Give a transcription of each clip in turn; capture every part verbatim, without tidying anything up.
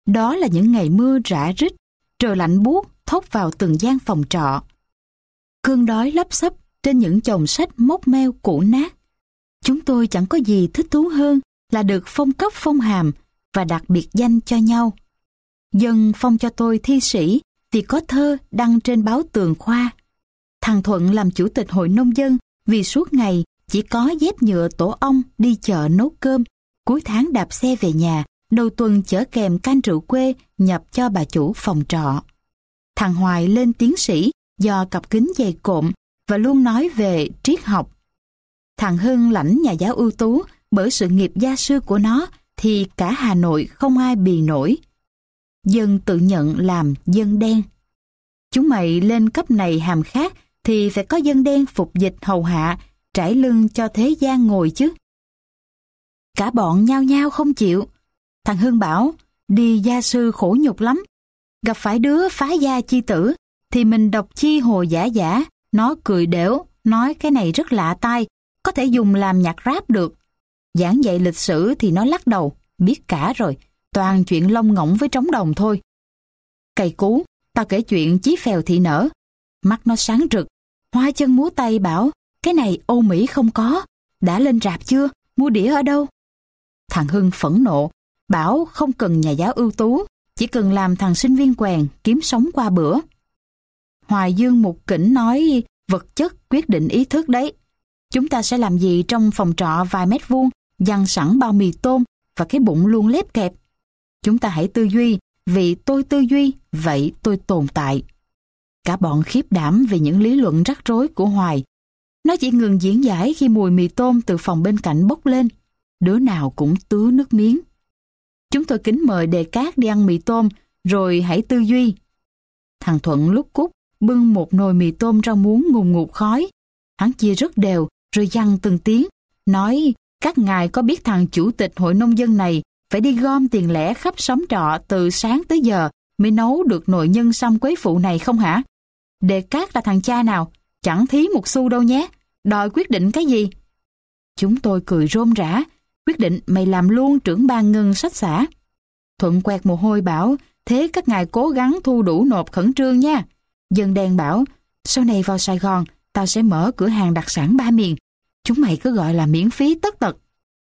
Đó là những ngày mưa rã rít, trời lạnh buốt thốc vào từng gian phòng trọ. Cơn đói lấp xấp trên những chồng sách mốc meo cũ nát. Chúng tôi chẳng có gì thích thú hơn là được phong cấp phong hàm và đặt biệt danh cho nhau. Dân phong cho tôi thi sĩ vì có thơ đăng trên báo Tường Khoa. Thằng Thuận làm chủ tịch hội nông dân vì suốt ngày chỉ có dép nhựa tổ ong đi chợ nấu cơm, cuối tháng đạp xe về nhà, đầu tuần chở kèm can rượu quê nhập cho bà chủ phòng trọ. Thằng Hoài lên tiến sĩ do cặp kính dày cộm và luôn nói về triết học. Thằng Hưng lãnh nhà giáo ưu tú bởi sự nghiệp gia sư của nó thì cả Hà Nội không ai bì nổi. Dân tự nhận làm dân đen. Chúng mày lên cấp này hàm khác thì phải có dân đen phục dịch hầu hạ, trải lưng cho thế gian ngồi chứ. Cả bọn nhao nhao không chịu. Thằng Hưng bảo đi gia sư khổ nhục lắm. Gặp phải đứa phá gia chi tử thì mình đọc chi hồ giả giả. Nó cười đểu, nói cái này rất lạ tai, có thể dùng làm nhạc rap được. Giảng dạy lịch sử thì nó lắc đầu, biết cả rồi, toàn chuyện lông ngỗng với trống đồng thôi. Cày cú, tao kể chuyện chí phèo thị nở. Mắt nó sáng rực, hoa chân múa tay bảo, cái này Âu Mỹ không có, đã lên rạp chưa, mua đĩa ở đâu? Thằng Hưng phẫn nộ, bảo không cần nhà giáo ưu tú, chỉ cần làm thằng sinh viên quèn kiếm sống qua bữa. Hoài Dương Mục Kỉnh nói vật chất quyết định ý thức đấy. Chúng ta sẽ làm gì trong phòng trọ vài mét vuông, dằn sẵn bao mì tôm và cái bụng luôn lép kẹp. Chúng ta hãy tư duy, vì tôi tư duy, vậy tôi tồn tại. Cả bọn khiếp đảm về những lý luận rắc rối của Hoài. Nó chỉ ngừng diễn giải khi mùi mì tôm từ phòng bên cạnh bốc lên. Đứa nào cũng tứa nước miếng. Chúng tôi kính mời Đề Cát đi ăn mì tôm, rồi hãy tư duy. Thằng Thuận lúc cút bưng một nồi mì tôm rau muống ngùn ngụt khói. Hắn chia rất đều, rồi dằn từng tiếng, nói các ngài có biết thằng chủ tịch hội nông dân này phải đi gom tiền lẻ khắp xóm trọ từ sáng tới giờ mới nấu được nồi nhân sâm quế phụ này không hả? Đề Cát là thằng cha nào, chẳng thí một xu đâu nhé, đòi quyết định cái gì? Chúng tôi cười rôm rã, quyết định mày làm luôn trưởng ban ngân sách xã. Thuận quẹt mồ hôi bảo, thế các ngài cố gắng thu đủ nộp khẩn trương nha. Dân đen bảo, sau này vào Sài Gòn, tao sẽ mở cửa hàng đặc sản ba miền. Chúng mày cứ gọi là miễn phí tất tật.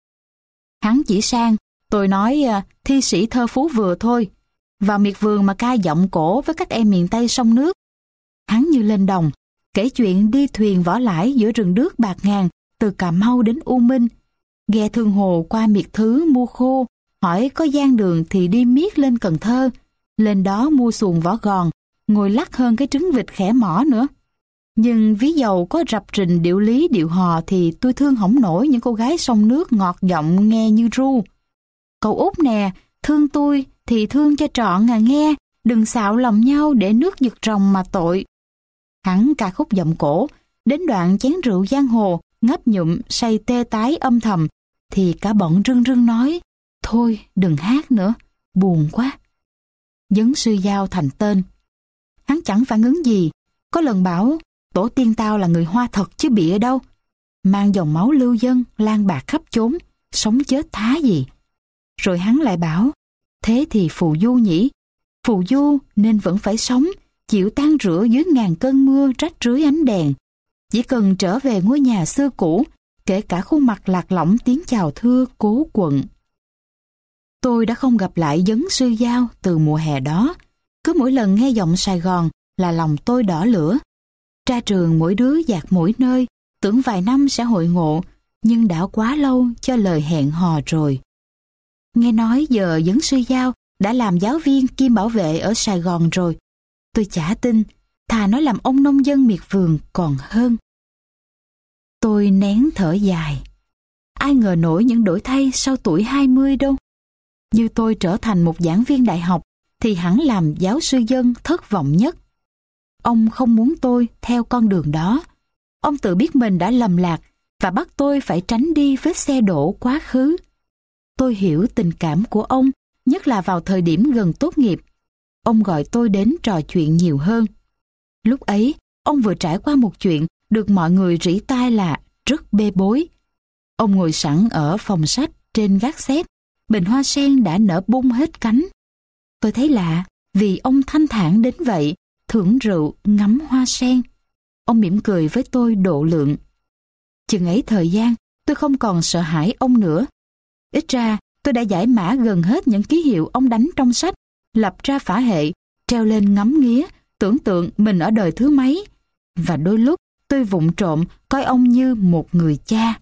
Hắn chỉ sang, tôi nói thi sĩ thơ phú vừa thôi. Vào miệt vườn mà ca giọng cổ với các em miền Tây sông nước. Hắn như lên đồng, kể chuyện đi thuyền võ lãi giữa rừng đước bạc ngàn, từ Cà Mau đến U Minh. Ghe Thương Hồ qua miệt Thứ mua khô, hỏi có gian đường thì đi miết lên Cần Thơ. Lên đó mua xuồng vỏ gòn, ngồi lắc hơn cái trứng vịt khẻ mỏ nữa. Nhưng ví dầu có rập rình điệu lý điệu hò thì tôi thương hổng nổi những cô gái sông nước ngọt giọng nghe như ru. Cậu Út nè, thương tôi thì thương cho trọn à nghe, đừng xạo lòng nhau để nước giật rồng mà tội. Hắn ca khúc giọng cổ, đến đoạn chén rượu giang hồ, ngấp nhụm say tê tái âm thầm, thì cả bọn rưng rưng nói, thôi đừng hát nữa, buồn quá. Dấn Sư Giao thành tên. Hắn chẳng phản ứng gì, có lần bảo, tổ tiên tao là người Hoa thật chứ bị ở đâu. Mang dòng máu lưu dân, lan bạc khắp chốn, sống chết thá gì. Rồi hắn lại bảo, thế thì phù du nhỉ, phù du nên vẫn phải sống, chịu tan rửa dưới ngàn cơn mưa rách rưới ánh đèn. Chỉ cần trở về ngôi nhà xưa cũ, kể cả khuôn mặt lạc lõng tiếng chào thưa cố quận. Tôi đã không gặp lại Dấn Sư Giao từ mùa hè đó. Cứ mỗi lần nghe giọng Sài Gòn là lòng tôi đỏ lửa. Ra trường mỗi đứa dạt mỗi nơi, tưởng vài năm sẽ hội ngộ, nhưng đã quá lâu cho lời hẹn hò rồi. Nghe nói giờ Dấn Sư Giao đã làm giáo viên kiêm bảo vệ ở Sài Gòn rồi. Tôi chả tin, thà nói làm ông nông dân miệt vườn còn hơn. Tôi nén thở dài. Ai ngờ nổi những đổi thay sau tuổi hai mươi đâu. Như tôi trở thành một giảng viên đại học thì hẳn làm giáo sư dân thất vọng nhất. Ông không muốn tôi theo con đường đó. Ông tự biết mình đã lầm lạc và bắt tôi phải tránh đi vết xe đổ quá khứ. Tôi hiểu tình cảm của ông, nhất là vào thời điểm gần tốt nghiệp. Ông gọi tôi đến trò chuyện nhiều hơn. Lúc ấy, ông vừa trải qua một chuyện được mọi người rỉ tai là rất bê bối. Ông ngồi sẵn ở phòng sách trên gác xếp, bình hoa sen đã nở bung hết cánh. Tôi thấy lạ, vì ông thanh thản đến vậy, thưởng rượu, ngắm hoa sen. Ông mỉm cười với tôi độ lượng. Chừng ấy thời gian, tôi không còn sợ hãi ông nữa. Ít ra, tôi đã giải mã gần hết những ký hiệu ông đánh trong sách, lập ra phả hệ, treo lên ngắm nghía, tưởng tượng mình ở đời thứ mấy. Và đôi lúc, tôi vụng trộm coi ông như một người cha.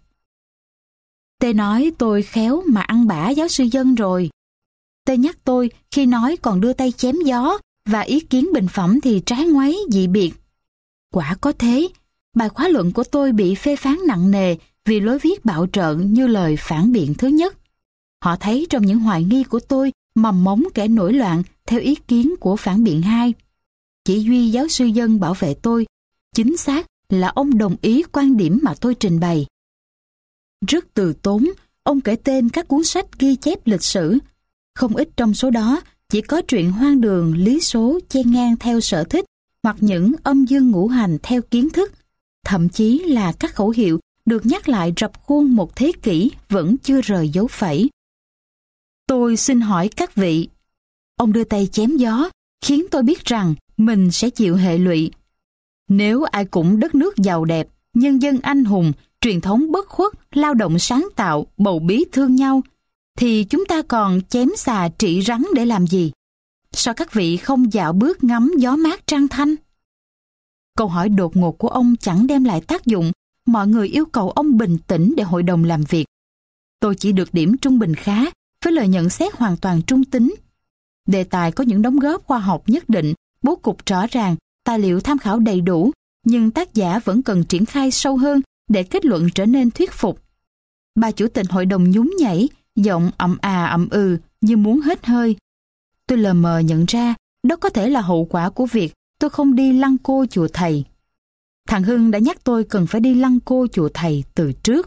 Tê nói tôi khéo mà ăn bả giáo sư Dân rồi. Tê nhắc tôi khi nói còn đưa tay chém gió, và ý kiến bình phẩm thì trái ngoáy dị biệt. Quả có thế, bài khóa luận của tôi bị phê phán nặng nề vì lối viết bạo trợn như lời phản biện thứ nhất. Họ thấy trong những hoài nghi của tôi mầm mống kẻ nổi loạn theo ý kiến của phản biện hai. Chỉ duy giáo sư Dân bảo vệ tôi, chính xác là ông đồng ý quan điểm mà tôi trình bày. Rất từ tốn, ông kể tên các cuốn sách ghi chép lịch sử. Không ít trong số đó chỉ có truyện hoang đường lý số chen ngang theo sở thích, hoặc những âm dương ngũ hành theo kiến thức. Thậm chí là các khẩu hiệu được nhắc lại rập khuôn một thế kỷ vẫn chưa rời dấu phẩy. Tôi xin hỏi các vị. Ông đưa tay chém gió, khiến tôi biết rằng mình sẽ chịu hệ lụy. Nếu ai cũng đất nước giàu đẹp, nhân dân anh hùng, truyền thống bất khuất, lao động sáng tạo, bầu bí thương nhau, thì chúng ta còn chém xà trị rắn để làm gì? Sao các vị không dạo bước ngắm gió mát trăng thanh? Câu hỏi đột ngột của ông chẳng đem lại tác dụng. Mọi người yêu cầu ông bình tĩnh để hội đồng làm việc. Tôi chỉ được điểm trung bình khá, với lời nhận xét hoàn toàn trung tính. Đề tài có những đóng góp khoa học nhất định, bố cục rõ ràng, tài liệu tham khảo đầy đủ, nhưng tác giả vẫn cần triển khai sâu hơn để kết luận trở nên thuyết phục. Bà chủ tịch hội đồng nhún nhảy, giọng ậm à ậm ừ như muốn hết hơi. Tôi lờ mờ nhận ra đó có thể là hậu quả của việc tôi không đi lăng cô chùa thầy. Thằng Hưng đã nhắc tôi cần phải đi lăng cô chùa thầy từ trước.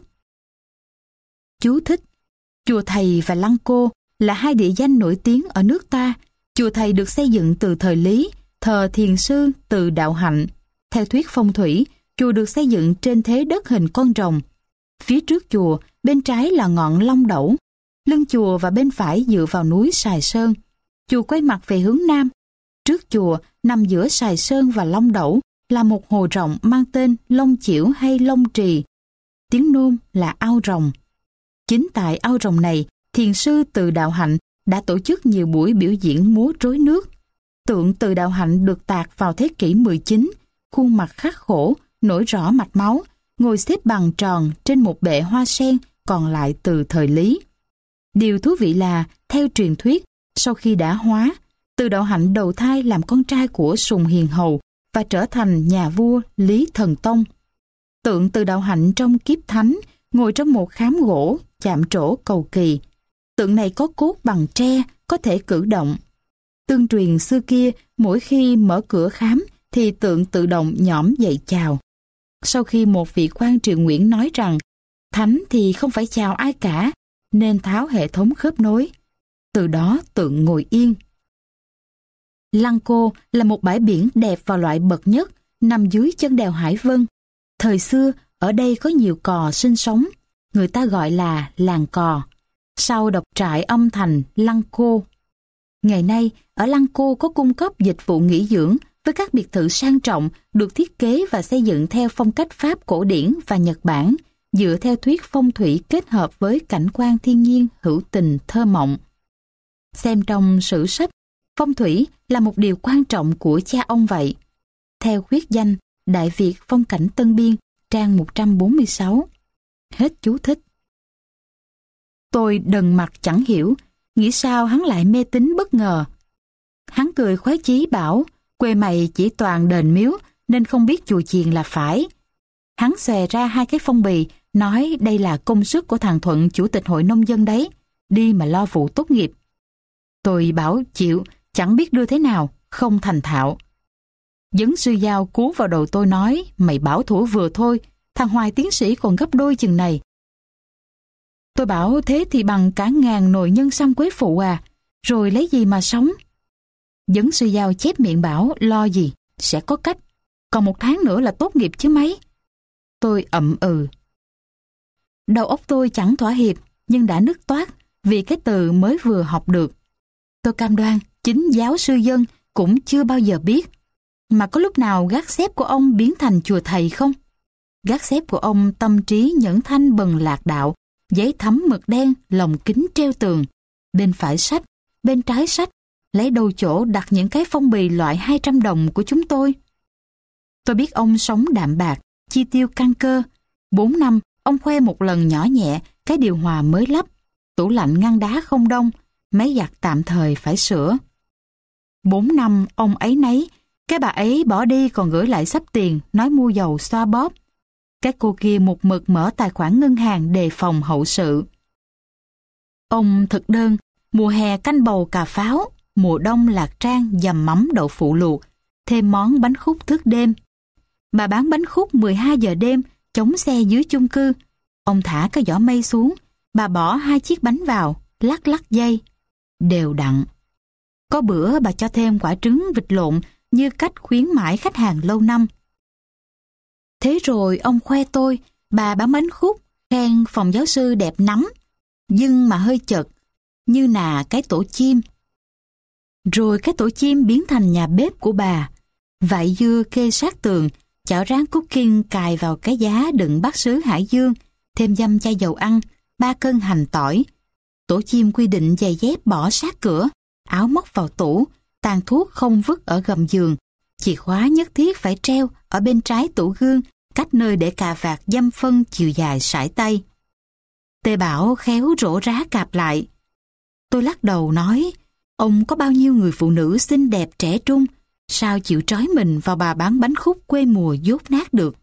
Chú thích: chùa thầy và lăng cô là hai địa danh nổi tiếng ở nước ta. Chùa thầy được xây dựng từ thời Lý, thờ thiền sư Từ Đạo Hạnh. Theo thuyết phong thủy, chùa được xây dựng trên thế đất hình con rồng. Phía trước chùa, bên trái là ngọn Long Đẩu. Lưng chùa và bên phải dựa vào núi Sài Sơn. Chùa quay mặt về hướng nam. Trước chùa, nằm giữa Sài Sơn và Long Đẩu, là một hồ rộng mang tên Long Chiểu hay Long Trì. Tiếng Nôm là ao rồng. Chính tại ao rồng này, thiền sư Từ Đạo Hạnh đã tổ chức nhiều buổi biểu diễn múa rối nước. Tượng Từ Đạo Hạnh được tạc vào thế kỷ mười chín, khuôn mặt khắc khổ, nổi rõ mạch máu, ngồi xếp bằng tròn trên một bệ hoa sen còn lại từ thời Lý. Điều thú vị là, theo truyền thuyết, sau khi đã hóa, Từ Đạo Hạnh đầu thai làm con trai của Sùng Hiền Hầu và trở thành nhà vua Lý Thần Tông. Tượng Từ Đạo Hạnh trong kiếp thánh ngồi trong một khám gỗ chạm trổ cầu kỳ. Tượng này có cốt bằng tre, có thể cử động. Tương truyền xưa kia, mỗi khi mở cửa khám thì tượng tự động nhõm dậy chào. Sau khi một vị quan triều Nguyễn nói rằng thánh thì không phải chào ai cả, nên tháo hệ thống khớp nối. Từ đó tượng ngồi yên. Lăng Cô là một bãi biển đẹp và loại bậc nhất, nằm dưới chân đèo Hải Vân. Thời xưa, ở đây có nhiều cò sinh sống, người ta gọi là làng cò. Sau độc trại âm thành Lăng Cô. Ngày nay, ở Lăng Cô có cung cấp dịch vụ nghỉ dưỡng với các biệt thự sang trọng được thiết kế và xây dựng theo phong cách Pháp cổ điển và Nhật Bản, dựa theo thuyết phong thủy kết hợp với cảnh quan thiên nhiên hữu tình thơ mộng. Xem trong sử sách, phong thủy là một điều quan trọng của cha ông vậy. Theo khuyết danh Đại Việt Phong cảnh Tân Biên, trang một trăm bốn mươi sáu. Hết chú thích. Tôi đần mặt chẳng hiểu, nghĩ sao hắn lại mê tín bất ngờ. Hắn cười khoái chí bảo, quê mày chỉ toàn đền miếu nên không biết chùa chiền là phải. Hắn xòe ra hai cái phong bì, nói đây là công sức của thằng Thuận chủ tịch hội nông dân đấy, đi mà lo vụ tốt nghiệp. Tôi bảo chịu, chẳng biết đưa thế nào, không thành thạo. Vấn sư Giao cú vào đầu tôi nói, mày bảo thủ vừa thôi, thằng Hoài tiến sĩ còn gấp đôi chừng này. Tôi bảo thế thì bằng cả ngàn nồi nhân sâm quế phụ à, rồi lấy gì mà sống. Vấn sư Giao chép miệng bảo lo gì, sẽ có cách, còn một tháng nữa là tốt nghiệp chứ mấy. Tôi ậm ừ. Đầu óc tôi chẳng thỏa hiệp, nhưng đã nứt toát vì cái từ mới vừa học được. Tôi cam đoan chính giáo sư Dân cũng chưa bao giờ biết. Mà có lúc nào gác xếp của ông biến thành chùa thầy không? Gác xếp của ông tâm trí nhẫn thanh bần lạc đạo, giấy thấm mực đen, lồng kính treo tường. Bên phải sách, bên trái sách, lấy đâu chỗ đặt những cái phong bì loại hai trăm đồng của chúng tôi. Tôi biết ông sống đạm bạc, chi tiêu căn cơ. Bốn năm, ông khoe một lần nhỏ nhẹ cái điều hòa mới lắp, tủ lạnh ngăn đá không đông, máy giặt tạm thời phải sửa. Bốn năm, ông ấy nấy, cái bà ấy bỏ đi còn gửi lại xấp tiền, nói mua dầu xoa bóp. Cái cô kia một mực mở tài khoản ngân hàng đề phòng hậu sự. Ông thực đơn, mùa hè canh bầu cà pháo, mùa đông lạc trang dầm mắm đậu phụ luộc, thêm món bánh khúc thức đêm. Bà bán bánh khúc mười hai giờ đêm, chống xe dưới chung cư. Ông thả cái giỏ mây xuống, bà bỏ hai chiếc bánh vào, lắc lắc dây. Đều đặn. Có bữa bà cho thêm quả trứng vịt lộn như cách khuyến mãi khách hàng lâu năm. Thế rồi ông khoe tôi, bà bán bánh khúc, khen phòng giáo sư đẹp nắm, nhưng mà hơi chật, như nà cái tổ chim. Rồi cái tổ chim biến thành nhà bếp của bà. Vải dưa kê sát tường, chảo rán cooking cài vào cái giá đựng bát sứ Hải Dương, thêm dăm chai dầu ăn, ba cân hành tỏi. Tổ chim quy định giày dép bỏ sát cửa, áo móc vào tủ, tàn thuốc không vứt ở gầm giường, chìa khóa nhất thiết phải treo ở bên trái tủ gương, cách nơi để cà vạt dăm phân chiều dài sải tay. Tê Bảo khéo rổ rá cạp lại. Tôi lắc đầu nói, ông có bao nhiêu người phụ nữ xinh đẹp trẻ trung, sao chịu trói mình vào bà bán bánh khúc quê mùa dốt nát được.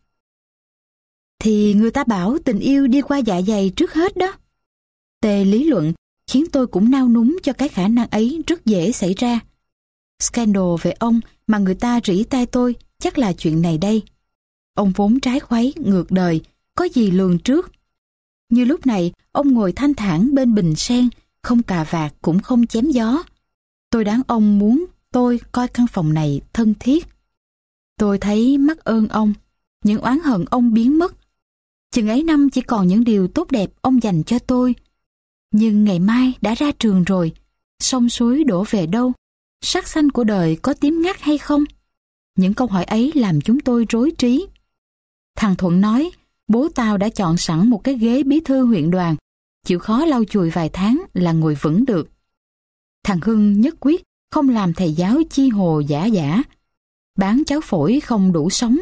Thì người ta bảo tình yêu đi qua dạ dày trước hết đó. Tê lý luận, khiến tôi cũng nao núng cho cái khả năng ấy rất dễ xảy ra. Scandal về ông mà người ta rỉ tai tôi chắc là chuyện này đây. Ông vốn trái khuấy, ngược đời, có gì lường trước. Như lúc này, ông ngồi thanh thản bên bình sen, không cà vạt cũng không chém gió. Tôi đoán ông muốn tôi coi căn phòng này thân thiết. Tôi thấy mắc ơn ông, những oán hận ông biến mất. Chừng ấy năm chỉ còn những điều tốt đẹp ông dành cho tôi. Nhưng ngày mai đã ra trường rồi, sông suối đổ về đâu? Sắc xanh của đời có tím ngắt hay không? Những câu hỏi ấy làm chúng tôi rối trí. Thằng Thuận nói, bố tao đã chọn sẵn một cái ghế bí thư huyện đoàn, chịu khó lau chùi vài tháng là ngồi vững được. Thằng Hưng nhất quyết không làm thầy giáo chi hồ giả giả, bán cháo phổi không đủ sống.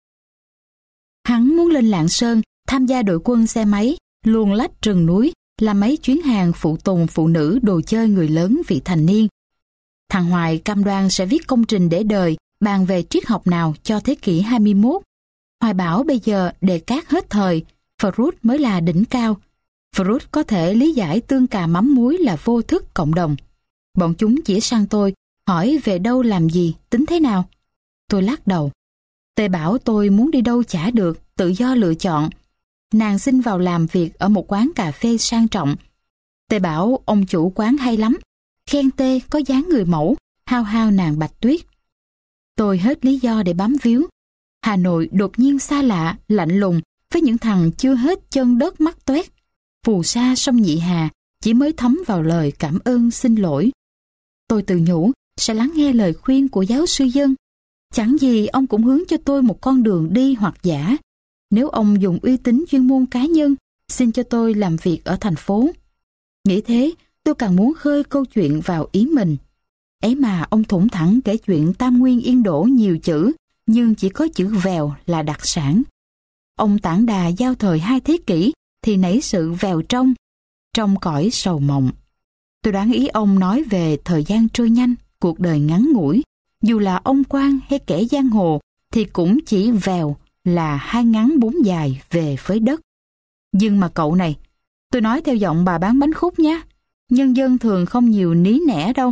Hắn muốn lên Lạng Sơn tham gia đội quân xe máy, luồn lách rừng núi, làm mấy chuyến hàng phụ tùng phụ nữ đồ chơi người lớn vị thành niên. Thằng Hoài cam đoan sẽ viết công trình để đời bàn về triết học nào cho thế kỷ hai mươi mốt. Hoài bảo bây giờ đề cát hết thời, Freud mới là đỉnh cao. Freud có thể lý giải tương cà mắm muối là vô thức cộng đồng. Bọn chúng chỉ sang tôi, hỏi về đâu làm gì, tính thế nào. Tôi lắc đầu. Tê bảo tôi muốn đi đâu chả được, tự do lựa chọn. Nàng xin vào làm việc ở một quán cà phê sang trọng. Tê bảo ông chủ quán hay lắm, khen Tê có dáng người mẫu, hao hao nàng Bạch Tuyết. Tôi hết lý do để bám víu. Hà Nội đột nhiên xa lạ, lạnh lùng với những thằng chưa hết chân đất mắt toét. Phù sa sông Nhị Hà chỉ mới thấm vào lời cảm ơn xin lỗi. Tôi tự nhủ sẽ lắng nghe lời khuyên của giáo sư Dân. Chẳng gì ông cũng hướng cho tôi một con đường đi hoặc giả. Nếu ông dùng uy tín chuyên môn cá nhân, xin cho tôi làm việc ở thành phố. Nghĩ thế, tôi càng muốn khơi câu chuyện vào ý mình. Ấy mà ông thủng thẳng kể chuyện Tam Nguyên Yên Đỗ nhiều chữ, nhưng chỉ có chữ vèo là đặc sản. Ông tản đà giao thời hai thế kỷ thì nảy sự vèo trong, trong cõi sầu mộng. Tôi đoán ý ông nói về thời gian trôi nhanh, cuộc đời ngắn ngủi. Dù là ông quan hay kẻ giang hồ thì cũng chỉ vèo là hai ngắn bốn dài về với đất. Nhưng mà cậu này, tôi nói theo giọng bà bán bánh khúc nhé, nhân dân thường không nhiều ní nẻ đâu.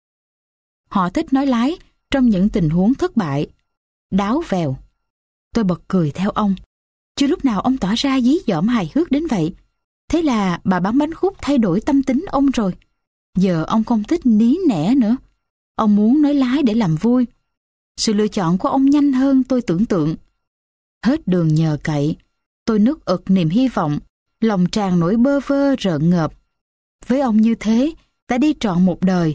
Họ thích nói lái trong những tình huống thất bại. Đáo vèo. Tôi bật cười theo ông. Chưa lúc nào ông tỏ ra dí dỏm hài hước đến vậy. Thế là bà bán bánh khúc thay đổi tâm tính ông rồi. Giờ ông không thích ní nẻ nữa. Ông muốn nói lái để làm vui. Sự lựa chọn của ông nhanh hơn tôi tưởng tượng. Hết đường nhờ cậy, tôi nức ực niềm hy vọng, lòng tràn nỗi bơ vơ rợn ngợp. Với ông như thế, đã đi trọn một đời,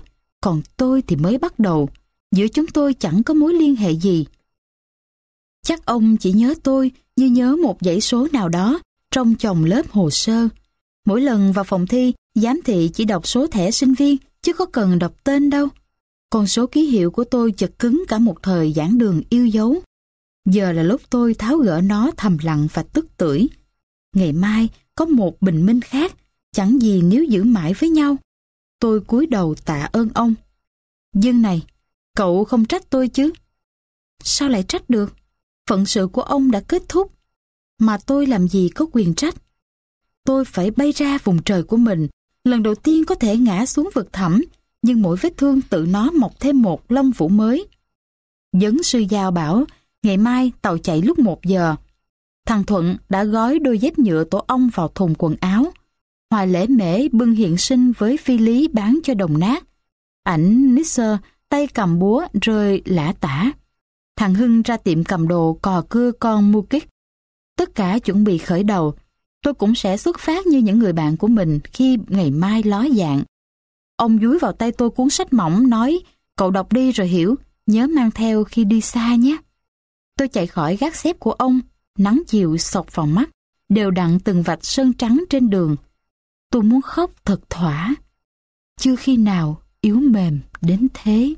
còn tôi thì mới bắt đầu. Giữa chúng tôi chẳng có mối liên hệ gì. Chắc ông chỉ nhớ tôi như nhớ một dãy số nào đó trong chồng lớp hồ sơ. Mỗi lần vào phòng thi, giám thị chỉ đọc số thẻ sinh viên, chứ có cần đọc tên đâu. Con số ký hiệu của tôi chật cứng cả một thời giảng đường yêu dấu. Giờ là lúc tôi tháo gỡ nó thầm lặng và tức tưởi. Ngày mai có một bình minh khác, chẳng gì nếu giữ mãi với nhau. Tôi cúi đầu tạ ơn ông. Dương này, cậu không trách tôi chứ? Sao lại trách được? Phận sự của ông đã kết thúc, mà tôi làm gì có quyền trách. Tôi phải bay ra vùng trời của mình, lần đầu tiên có thể ngã xuống vực thẳm, nhưng mỗi vết thương tự nó mọc thêm một lông vũ mới. Vấn sư Giao bảo, ngày mai tàu chạy lúc một giờ. Thằng Thuận đã gói đôi dép nhựa tổ ong vào thùng quần áo. Hoài Lễ Mễ bưng hiện sinh với phi lý bán cho đồng nát. Ảnh Nisser tay cầm búa rơi lả tả. Thằng Hưng ra tiệm cầm đồ cò cưa con mua kích. Tất cả chuẩn bị khởi đầu. Tôi cũng sẽ xuất phát như những người bạn của mình khi ngày mai ló dạng. Ông dúi vào tay tôi cuốn sách mỏng nói, cậu đọc đi rồi hiểu, nhớ mang theo khi đi xa nhé. Tôi chạy khỏi gác xếp của ông, nắng chiều sộc vào mắt, đều đặn từng vạch sơn trắng trên đường. Tôi muốn khóc thật thỏa. Chưa khi nào yếu mềm đến thế.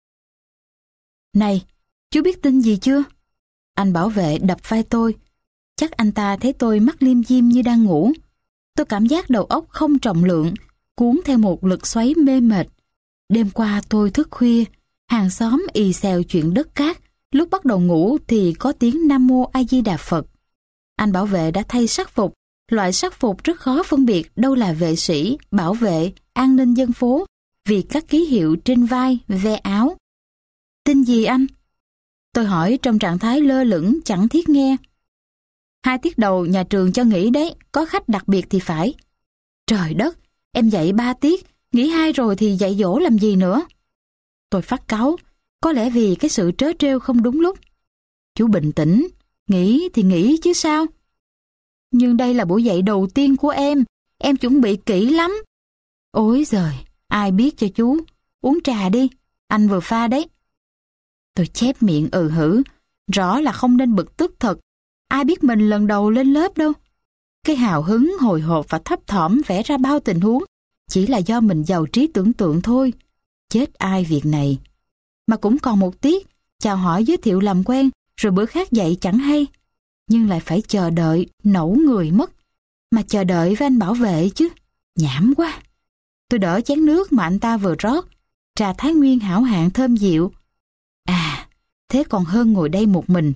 Này, chú biết tin gì chưa? Anh bảo vệ đập vai tôi. Chắc anh ta thấy tôi mắt liêm diêm như đang ngủ. Tôi cảm giác đầu óc không trọng lượng, cuốn theo một lực xoáy mê mệt. Đêm qua tôi thức khuya, hàng xóm ì xèo chuyện đất cát. Lúc bắt đầu ngủ thì có tiếng Nam Mô A Di Đà Phật. Anh bảo vệ đã thay sắc phục. Loại sắc phục rất khó phân biệt đâu là vệ sĩ, bảo vệ, an ninh dân phố vì các ký hiệu trên vai, ve áo. Tin gì anh? Tôi hỏi trong trạng thái lơ lửng chẳng thiết nghe. Hai tiết đầu nhà trường cho nghỉ đấy, có khách đặc biệt thì phải. Trời đất, em dạy ba tiết, nghỉ hai rồi thì dạy dỗ làm gì nữa? Tôi phát cáu, có lẽ vì cái sự trớ trêu không đúng lúc. Chú bình tĩnh, nghỉ thì nghỉ chứ sao? Nhưng đây là buổi dạy đầu tiên của em, em chuẩn bị kỹ lắm. Ôi giời, ai biết cho chú, uống trà đi, anh vừa pha đấy. Tôi chép miệng ừ hử, rõ là không nên bực tức thật. Ai biết mình lần đầu lên lớp đâu. Cái hào hứng, hồi hộp và thấp thỏm vẽ ra bao tình huống chỉ là do mình giàu trí tưởng tượng thôi. Chết ai việc này. Mà cũng còn một tiết, chào hỏi giới thiệu làm quen, rồi bữa khác dạy chẳng hay. Nhưng lại phải chờ đợi, nẫu người mất. Mà chờ đợi với anh bảo vệ chứ. Nhảm quá. Tôi đỡ chén nước mà anh ta vừa rót. Trà Thái Nguyên hảo hạng thơm dịu. À, thế còn hơn ngồi đây một mình.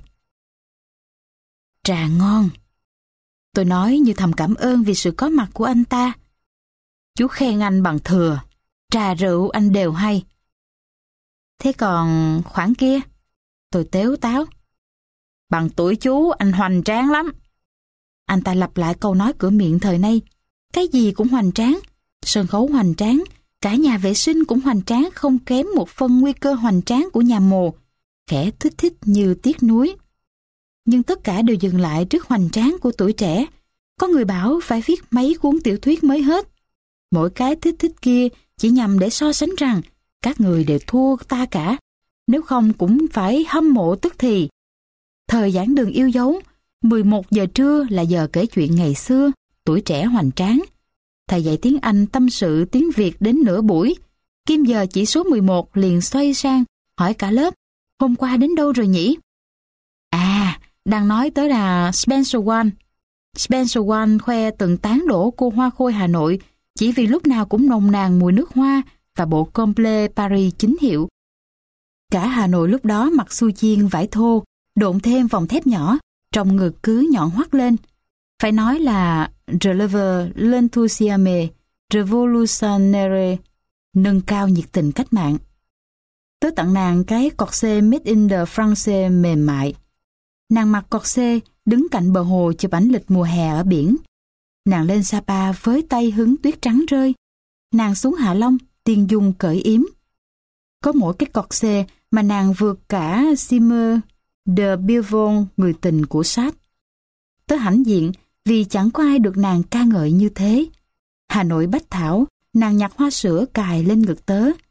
Trà ngon. Tôi nói như thầm cảm ơn vì sự có mặt của anh ta. Chú khen anh bằng thừa. Trà rượu anh đều hay. Thế còn khoản kia? Tôi tếu táo. Bằng tuổi chú anh hoành tráng lắm. Anh ta lặp lại câu nói cửa miệng thời nay. Cái gì cũng hoành tráng. Sân khấu hoành tráng. Cả nhà vệ sinh cũng hoành tráng, không kém một phân nguy cơ hoành tráng của nhà mồ. Khẽ thích thích như tiếc nuối. Nhưng tất cả đều dừng lại trước hoành tráng của tuổi trẻ. Có người bảo phải viết mấy cuốn tiểu thuyết mới hết. Mỗi cái thích thích kia chỉ nhằm để so sánh rằng các người đều thua ta cả. Nếu không cũng phải hâm mộ tức thì. Thời giảng đường yêu dấu, mười một giờ trưa là giờ kể chuyện ngày xưa, tuổi trẻ hoành tráng. Thầy dạy tiếng Anh tâm sự tiếng Việt đến nửa buổi. Kim giờ chỉ số mười một liền xoay sang, hỏi cả lớp, hôm qua đến đâu rồi nhỉ? À, đang nói tới là Spencer One. Spencer One khoe từng tán đổ cô hoa khôi Hà Nội chỉ vì lúc nào cũng nồng nàn mùi nước hoa và bộ complet Paris chính hiệu. Cả Hà Nội lúc đó mặc xu chiên vải thô, độn thêm vòng thép nhỏ, trong ngực cứ nhọn hoắt lên. Phải nói là releve l'enthousiasme revolutionnaire, nâng cao nhiệt tình cách mạng. Tớ tặng nàng cái corset made in the France mềm mại. Nàng mặc corset đứng cạnh bờ hồ chụp ảnh lịch mùa hè ở biển. Nàng lên Sapa với tay hứng tuyết trắng rơi. Nàng xuống Hạ Long tiên dung cởi yếm. Có mỗi cái corset mà nàng vượt cả Simeur de Beauvoir, người tình của Sartre. Tớ hãnh diện vì chẳng có ai được nàng ca ngợi như thế. Hà Nội bách thảo, nàng nhặt hoa sữa cài lên ngực tớ.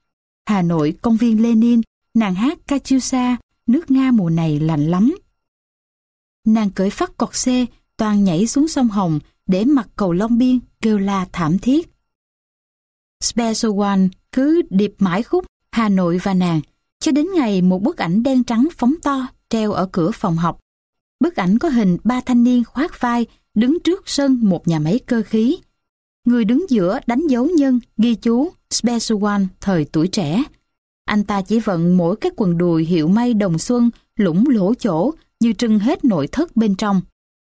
Hà Nội, công viên Lenin, nàng hát Katyusha, nước Nga mùa này lạnh lắm. Nàng cởi phắt cọt xê, toàn nhảy xuống sông Hồng để mặc cầu Long Biên, kêu la thảm thiết. Special One cứ điệp mãi khúc Hà Nội và nàng, cho đến ngày một bức ảnh đen trắng phóng to treo ở cửa phòng học. Bức ảnh có hình ba thanh niên khoác vai đứng trước sân một nhà máy cơ khí. Người đứng giữa đánh dấu nhân ghi chú Special One thời tuổi trẻ. Anh ta chỉ vận mỗi cái quần đùi hiệu may Đồng Xuân lủng lỗ chỗ như trưng hết nội thất bên trong.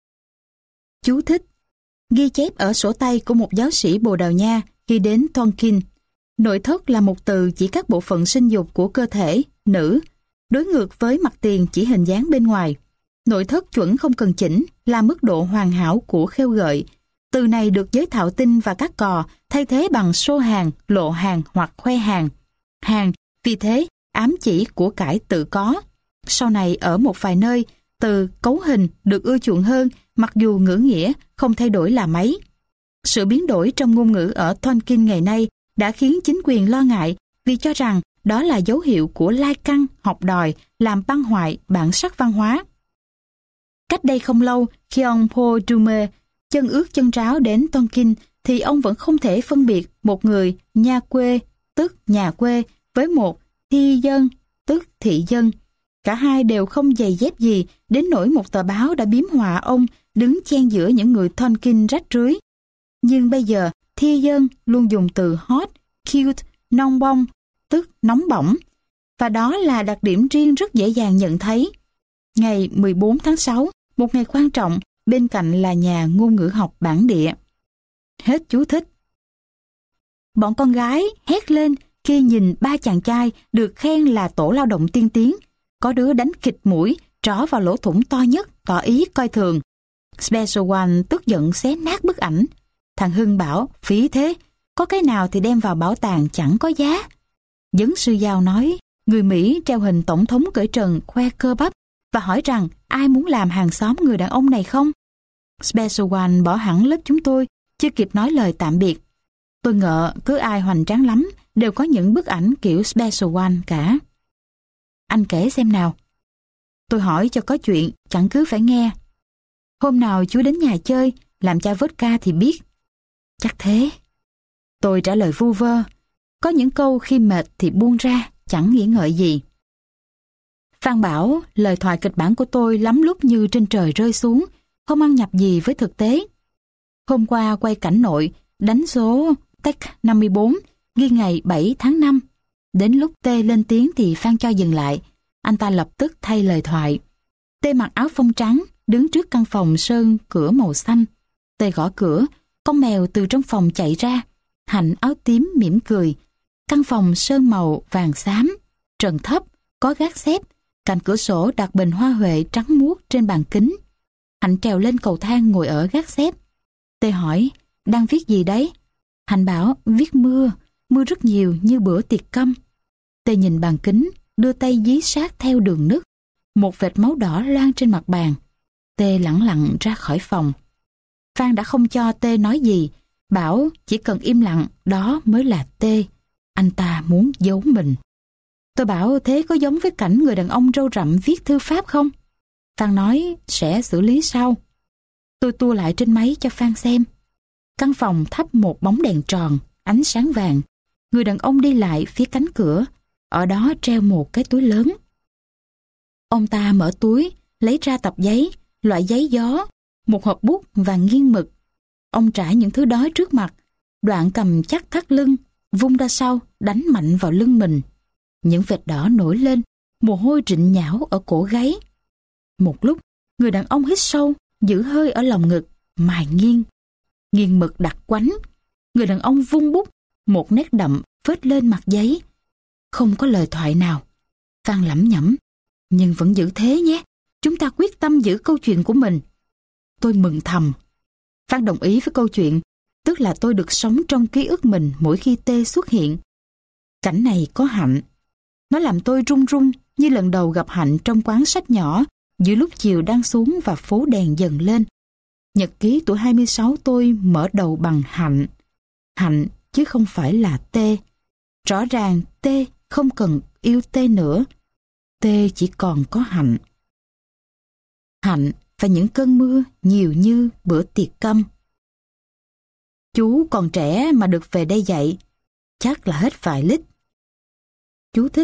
Chú thích: ghi chép ở sổ tay của một giáo sĩ Bồ Đào Nha khi đến Tonkin. Nội thất là một từ chỉ các bộ phận sinh dục của cơ thể, nữ, đối ngược với mặt tiền chỉ hình dáng bên ngoài. Nội thất chuẩn không cần chỉnh là mức độ hoàn hảo của khêu gợi. Từ này được giới thạo tinh và các cò thay thế bằng xô hàng, lộ hàng hoặc khoe hàng. Hàng, vì thế, ám chỉ của cải tự có. Sau này ở một vài nơi, từ cấu hình được ưa chuộng hơn mặc dù ngữ nghĩa không thay đổi là mấy. Sự biến đổi trong ngôn ngữ ở Tonkin ngày nay đã khiến chính quyền lo ngại vì cho rằng đó là dấu hiệu của lai căng, học đòi, làm băng hoại bản sắc văn hóa. Cách đây không lâu, khi ông Paul Dume chân ướt chân ráo đến Tonkin thì ông vẫn không thể phân biệt một người nhà quê, tức nhà quê, với một thi dân, tức thị dân. Cả hai đều không giày dép gì, đến nỗi một tờ báo đã biếm họa ông đứng chen giữa những người Tonkin rách rưới. Nhưng bây giờ, thi dân luôn dùng từ hot, cute, nong bong, tức nóng bỏng. Và đó là đặc điểm riêng rất dễ dàng nhận thấy. Ngày mười bốn tháng sáu, một ngày quan trọng, bên cạnh là nhà ngôn ngữ học bản địa. Hết chú thích. Bọn con gái hét lên khi nhìn ba chàng trai được khen là tổ lao động tiên tiến. Có đứa đánh kịch mũi, trỏ vào lỗ thủng to nhất, tỏ ý coi thường. Special One tức giận xé nát bức ảnh. Thằng Hưng bảo, phí thế, có cái nào thì đem vào bảo tàng chẳng có giá. Dấn sư Giao nói, người Mỹ treo hình tổng thống cởi trần khoe cơ bắp và hỏi rằng ai muốn làm hàng xóm người đàn ông này không? Special One bỏ hẳn lớp chúng tôi, chưa kịp nói lời tạm biệt. Tôi ngờ cứ ai hoành tráng lắm đều có những bức ảnh kiểu Special One cả. Anh kể xem nào. Tôi hỏi cho có chuyện, chẳng cứ phải nghe. Hôm nào chú đến nhà chơi, làm chai vodka thì biết. Chắc thế. Tôi trả lời vu vơ. Có những câu khi mệt thì buông ra, chẳng nghĩ ngợi gì. Phan bảo, lời thoại kịch bản của tôi lắm lúc như trên trời rơi xuống, không ăn nhập gì với thực tế. Hôm qua quay cảnh nội, đánh số Tech năm mươi bốn, ghi ngày bảy tháng năm. Đến lúc T lên tiếng thì Phan cho dừng lại. Anh ta lập tức thay lời thoại. T mặc áo phông trắng, đứng trước căn phòng sơn cửa màu xanh. T gõ cửa, con mèo từ trong phòng chạy ra. Hạnh áo tím mỉm cười. Căn phòng sơn màu vàng xám, trần thấp, có gác xếp. Cạnh cửa sổ đặt bình hoa huệ trắng muốt trên bàn kính. Hạnh trèo lên cầu thang ngồi ở gác xếp. T hỏi, đang viết gì đấy? Hạnh bảo, viết mưa, mưa rất nhiều như bữa tiệc câm. T nhìn bàn kính, đưa tay dí sát theo đường nứt. Một vệt máu đỏ loang trên mặt bàn. T lẳng lặng ra khỏi phòng. Phan đã không cho T nói gì, bảo chỉ cần im lặng đó mới là T. Anh ta muốn giấu mình. Tôi bảo thế có giống với cảnh người đàn ông râu rậm viết thư pháp không? Phan nói sẽ xử lý sau. Tôi tua lại trên máy cho Phan xem. Căn phòng thắp một bóng đèn tròn, ánh sáng vàng. Người đàn ông đi lại phía cánh cửa. Ở đó treo một cái túi lớn. Ông ta mở túi, lấy ra tập giấy, loại giấy gió, một hộp bút và nghiêng mực. Ông trải những thứ đó trước mặt, đoạn cầm chắc thắt lưng, vung ra sau, đánh mạnh vào lưng mình. Những vệt đỏ nổi lên, mồ hôi rịn nhão ở cổ gáy. Một lúc, người đàn ông hít sâu, giữ hơi ở lòng ngực, mài nghiêng. Nghiêng mực đặt quánh. Người đàn ông vung bút, một nét đậm phết lên mặt giấy. Không có lời thoại nào. Phan lẩm nhẩm, nhưng vẫn giữ thế nhé. Chúng ta quyết tâm giữ câu chuyện của mình. Tôi mừng thầm. Phan đồng ý với câu chuyện, tức là tôi được sống trong ký ức mình mỗi khi T xuất hiện. Cảnh này có Hạnh. Nó làm tôi run run như lần đầu gặp Hạnh trong quán sách nhỏ giữa lúc chiều đang xuống và phố đèn dần lên. Nhật ký tuổi hai mươi sáu tôi mở đầu bằng Hạnh. Hạnh chứ không phải là T. Rõ ràng T không cần yêu T nữa. T chỉ còn có Hạnh. Hạnh và những cơn mưa nhiều như bữa tiệc cơm. Chú còn trẻ mà được về đây dạy, chắc là hết vài lít. Chú thích.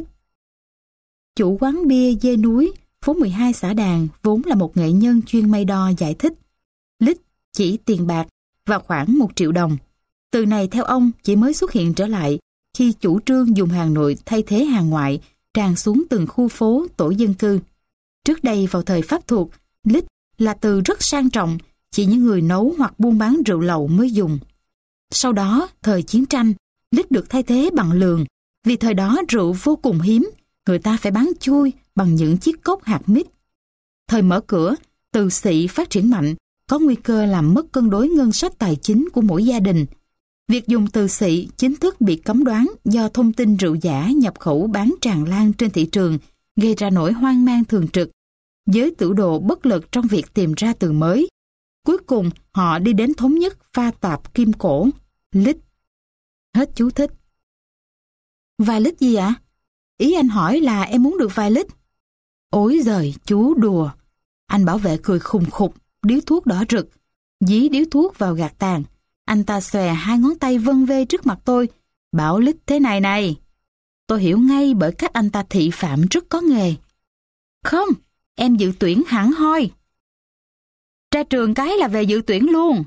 Chủ quán bia Dê Núi, phố mười hai xã Đàn, vốn là một nghệ nhân chuyên may đo giải thích. Lít chỉ tiền bạc và khoảng một triệu đồng. Từ này theo ông chỉ mới xuất hiện trở lại khi chủ trương dùng hàng nội thay thế hàng ngoại tràn xuống từng khu phố tổ dân cư. Trước đây vào thời Pháp thuộc, lít là từ rất sang trọng, chỉ những người nấu hoặc buôn bán rượu lậu mới dùng. Sau đó, thời chiến tranh, lít được thay thế bằng lường. Vì thời đó rượu vô cùng hiếm, người ta phải bán chui bằng những chiếc cốc hạt mít. Thời mở cửa, từ xị phát triển mạnh, có nguy cơ làm mất cân đối ngân sách tài chính của mỗi gia đình. Việc dùng từ xị chính thức bị cấm đoán do thông tin rượu giả nhập khẩu bán tràn lan trên thị trường, gây ra nỗi hoang mang thường trực. Giới tử đồ bất lực trong việc tìm ra từ mới. Cuối cùng, họ đi đến thống nhất pha tạp kim cổ, lít. Hết chú thích. Vài lít gì ạ? Ý anh hỏi là em muốn được vài lít. Ối giời, chú đùa. Anh bảo vệ cười khùng khục, điếu thuốc đỏ rực. Dí điếu thuốc vào gạt tàn. Anh ta xòe hai ngón tay vân vê trước mặt tôi, bảo lít thế này này. Tôi hiểu ngay bởi cách anh ta thị phạm rất có nghề. Không, em dự tuyển hẳn hoi. Ra trường cái là về dự tuyển luôn.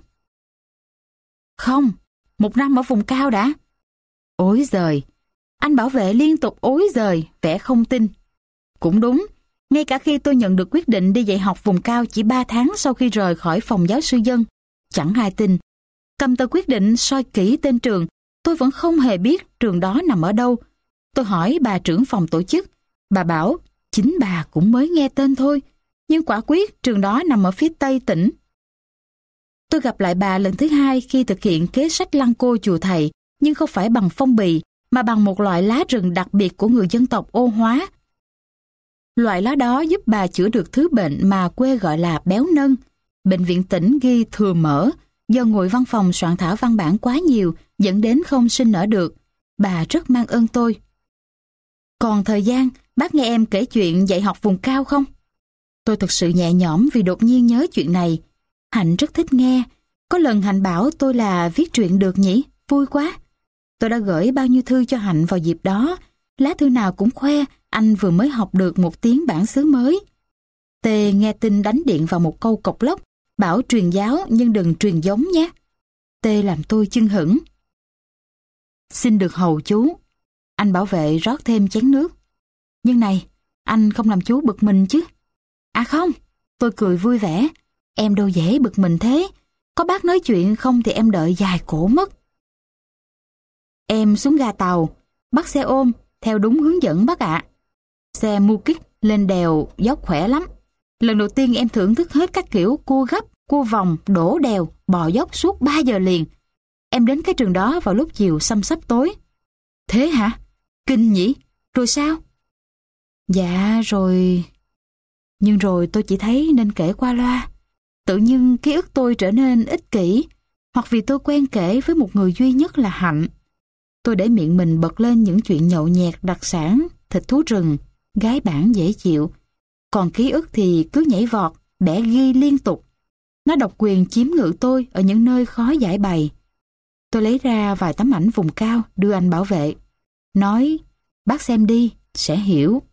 Không, một năm ở vùng cao đã. Ối giời, anh bảo vệ liên tục ối giời, vẻ không tin. Cũng đúng, ngay cả khi tôi nhận được quyết định đi dạy học vùng cao chỉ ba tháng sau khi rời khỏi phòng giáo sư dân, chẳng ai tin. Cầm tờ quyết định soi kỹ tên trường, tôi vẫn không hề biết trường đó nằm ở đâu. Tôi hỏi bà trưởng phòng tổ chức, bà bảo chính bà cũng mới nghe tên thôi, nhưng quả quyết trường đó nằm ở phía tây tỉnh. Tôi gặp lại bà lần thứ hai khi thực hiện kế sách lăng cô chùa thầy, nhưng không phải bằng phong bì, mà bằng một loại lá rừng đặc biệt của người dân tộc Ô Hóa. Loại lá đó giúp bà chữa được thứ bệnh mà quê gọi là béo nâng. Bệnh viện tỉnh ghi thừa mỡ, do ngồi văn phòng soạn thảo văn bản quá nhiều, dẫn đến không sinh nở được. Bà rất mang ơn tôi. Còn thời gian, bác nghe em kể chuyện dạy học vùng cao không? Tôi thực sự nhẹ nhõm vì đột nhiên nhớ chuyện này. Hạnh rất thích nghe. Có lần Hạnh bảo tôi là viết truyện được nhỉ? Vui quá. Tôi đã gửi bao nhiêu thư cho Hạnh vào dịp đó. Lá thư nào cũng khoe anh vừa mới học được một tiếng bản xứ mới. Tê nghe tin đánh điện vào một câu cộc lốc, bảo truyền giáo nhưng đừng truyền giống nhé. Tê làm tôi chưng hửng. Xin được hầu chú. Anh bảo vệ rót thêm chén nước. Nhưng này, anh không làm chú bực mình chứ? À không, tôi cười vui vẻ. Em đâu dễ bực mình thế. Có bác nói chuyện không thì em đợi dài cổ mất. Em xuống ga tàu, bắt xe ôm, theo đúng hướng dẫn bác ạ. Xe mu kích lên đèo dốc khỏe lắm. Lần đầu tiên em thưởng thức hết các kiểu cua gấp, cua vòng, đổ đèo, bò dốc suốt ba giờ liền. Em đến cái trường đó vào lúc chiều xăm xắp tối. Thế hả? Kinh nhỉ? Rồi sao? Dạ rồi... Nhưng rồi tôi chỉ thấy nên kể qua loa. Tự nhiên ký ức tôi trở nên ích kỷ, hoặc vì tôi quen kể với một người duy nhất là Hạnh. Tôi để miệng mình bật lên những chuyện nhậu nhẹt đặc sản, thịt thú rừng, gái bản dễ chịu. Còn ký ức thì cứ nhảy vọt, bẻ ghi liên tục. Nó độc quyền chiếm ngự tôi ở những nơi khó giải bày. Tôi lấy ra vài tấm ảnh vùng cao đưa anh bảo vệ. Nói, bác xem đi, sẽ hiểu.